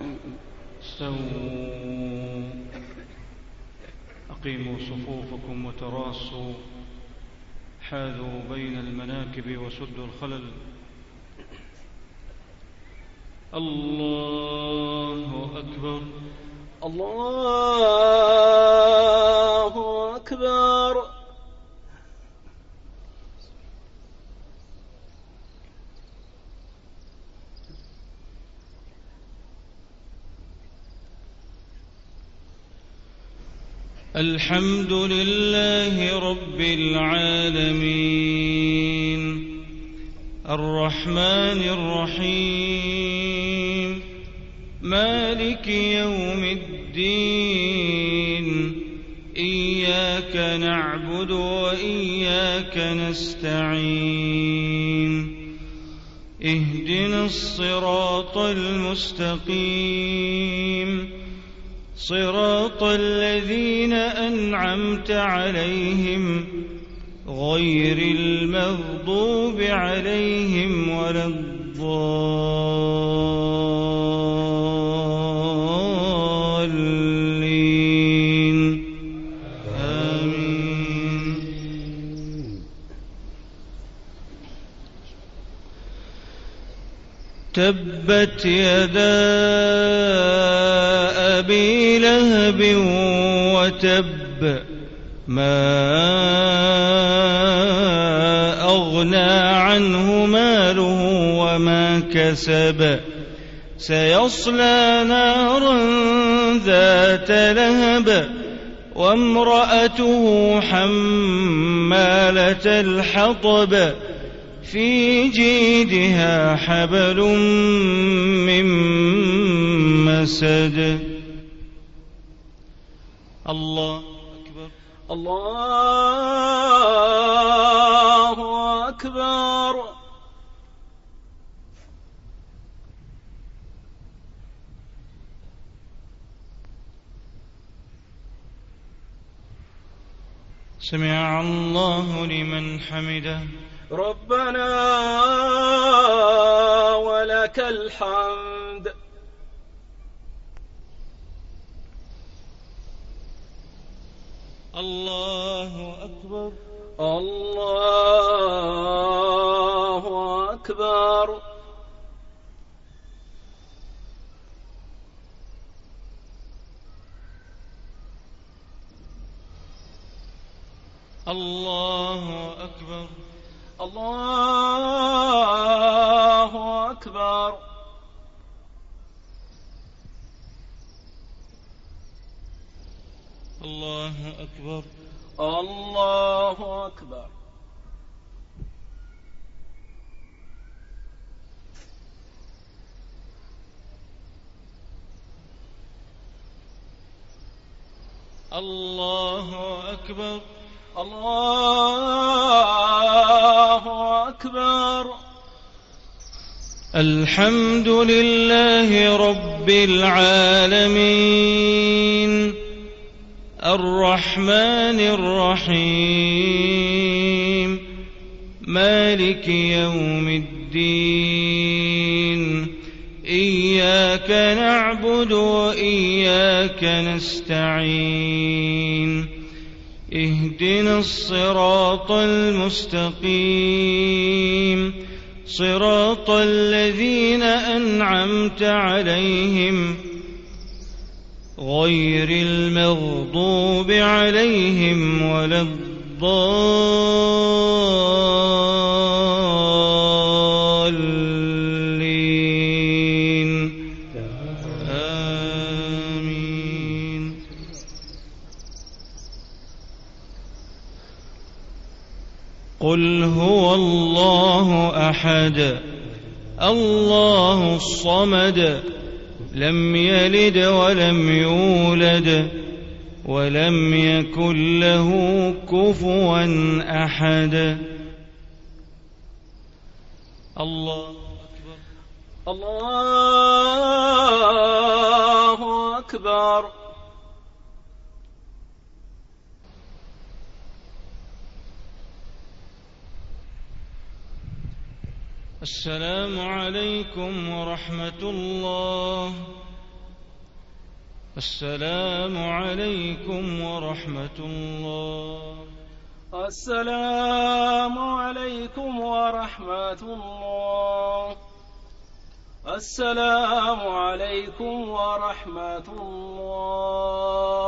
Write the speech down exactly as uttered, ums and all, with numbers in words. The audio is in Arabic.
استووا أقيموا صفوفكم وتراصوا حاذوا بين المناكب وسدوا الخلل. الله أكبر. الله أكبر. الحمد لله رب العالمين الرحمن الرحيم مالك يوم الدين إياك نعبد وإياك نستعين اهدنا الصراط المستقيم صراط الذين أنعمت عليهم غير المغضوب عليهم ولا الضالين آمين. تبت يدا أبي لهب وتب ما أغنى عنه ماله وما كسب سيصلى نارا ذات لهب وامرأته حمالة الحطب في جيدها حبل من مسد. الله أكبر. الله أكبر. سمع الله لمن حمده. ربنا ولك الحمد. الله أكبر. الله أكبر. الله أكبر. الله أكبر. الله أكبر. الله أكبر. الله أكبر. الله أكبر. الحمد لله رب العالمين الرحمن الرحيم مالك يوم الدين إياك نعبد وإياك نستعين اهدنا الصراط المستقيم صراط الذين أنعمت عليهم غير المغضوب عليهم ولا الضالين آمين. قل هو الله أحد الله الصمد لم يلد ولم يولد ولم يكن له كفوا أحد. الله أكبر. الله أكبر. السلام عليكم ورحمة الله السلام عليكم ورحمة الله. السلام عليكم ورحمة الله. السلام عليكم ورحمة الله.